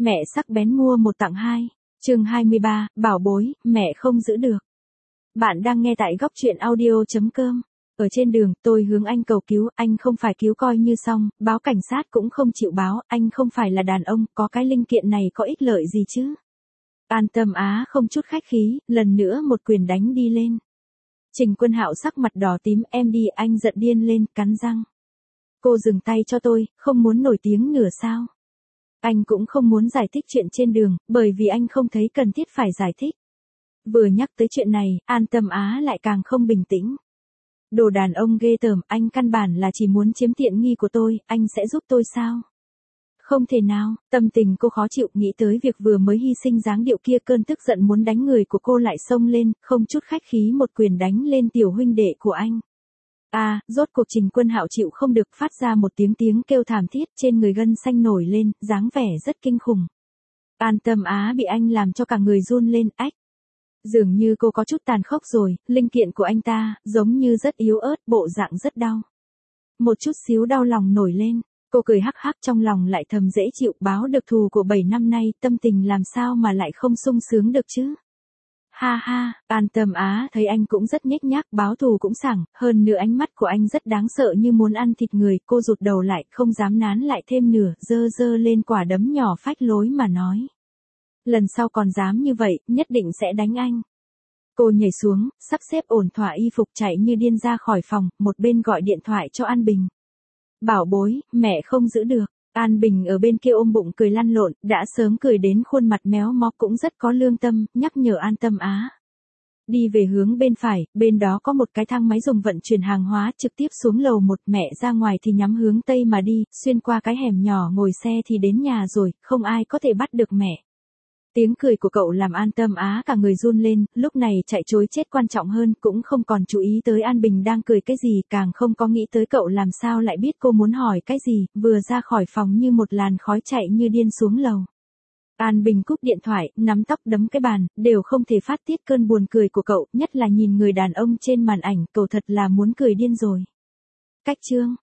Mẹ sắc bén mua một tặng hai. Chương 23, bảo bối, mẹ không giữ được. Bạn đang nghe tại góc truyện audio.com. Ở trên đường, tôi hướng anh cầu cứu, anh không phải cứu coi như xong, báo cảnh sát cũng không chịu báo, anh không phải là đàn ông, có cái linh kiện này có ích lợi gì chứ? An Tâm Á không chút khách khí, lần nữa một quyền đánh đi lên. Trình Quân Hạo sắc mặt đỏ tím, em đi, anh giận điên lên, cắn răng. Cô dừng tay cho tôi, không muốn nổi tiếng nửa sao? Anh cũng không muốn giải thích chuyện trên đường, bởi vì anh không thấy cần thiết phải giải thích. Vừa nhắc tới chuyện này, An Tâm Á lại càng không bình tĩnh. Đồ đàn ông ghê tởm, anh căn bản là chỉ muốn chiếm tiện nghi của tôi, anh sẽ giúp tôi sao? Không thể nào, tâm tình cô khó chịu, nghĩ tới việc vừa mới hy sinh dáng điệu kia, cơn tức giận muốn đánh người của cô lại xông lên, không chút khách khí một quyền đánh lên tiểu huynh đệ của anh. Rốt cuộc Trình Quân Hạo chịu không được, phát ra một tiếng kêu thảm thiết, trên người gân xanh nổi lên, dáng vẻ rất kinh khủng. An Tâm Á bị anh làm cho cả người run lên, ách. Dường như cô có chút tàn khốc rồi, linh kiện của anh ta, giống như rất yếu ớt, bộ dạng rất đau. Một chút xíu đau lòng nổi lên, cô cười hắc hắc trong lòng lại thầm dễ chịu, báo được thù của 7 năm nay, tâm tình làm sao mà lại không sung sướng được chứ. Ha ha, An Tâm Á thấy anh cũng rất nhếch nhác, báo thù cũng sảng, hơn nữa ánh mắt của anh rất đáng sợ như muốn ăn thịt người, cô rụt đầu lại, không dám nán lại thêm nửa, giơ lên quả đấm nhỏ phách lối mà nói. Lần sau còn dám như vậy, nhất định sẽ đánh anh. Cô nhảy xuống, sắp xếp ổn thỏa y phục chạy như điên ra khỏi phòng, một bên gọi điện thoại cho An Bình. Bảo bối, mẹ không giữ được. An Bình ở bên kia ôm bụng cười lăn lộn, đã sớm cười đến khuôn mặt méo mó, cũng rất có lương tâm, nhắc nhở An Tâm Á. Đi về hướng bên phải, bên đó có một cái thang máy dùng vận chuyển hàng hóa, trực tiếp xuống lầu 1, mẹ ra ngoài thì nhắm hướng tây mà đi, xuyên qua cái hẻm nhỏ ngồi xe thì đến nhà rồi, không ai có thể bắt được mẹ. Tiếng cười của cậu làm An Tâm Á cả người run lên, lúc này chạy trối chết quan trọng hơn, cũng không còn chú ý tới An Bình đang cười cái gì, càng không có nghĩ tới cậu làm sao lại biết cô muốn hỏi cái gì, vừa ra khỏi phòng như một làn khói chạy như điên xuống lầu. An Bình cúp điện thoại, nắm tóc đấm cái bàn, đều không thể phát tiết cơn buồn cười của cậu, nhất là nhìn người đàn ông trên màn ảnh, cậu thật là muốn cười điên rồi. Cách chương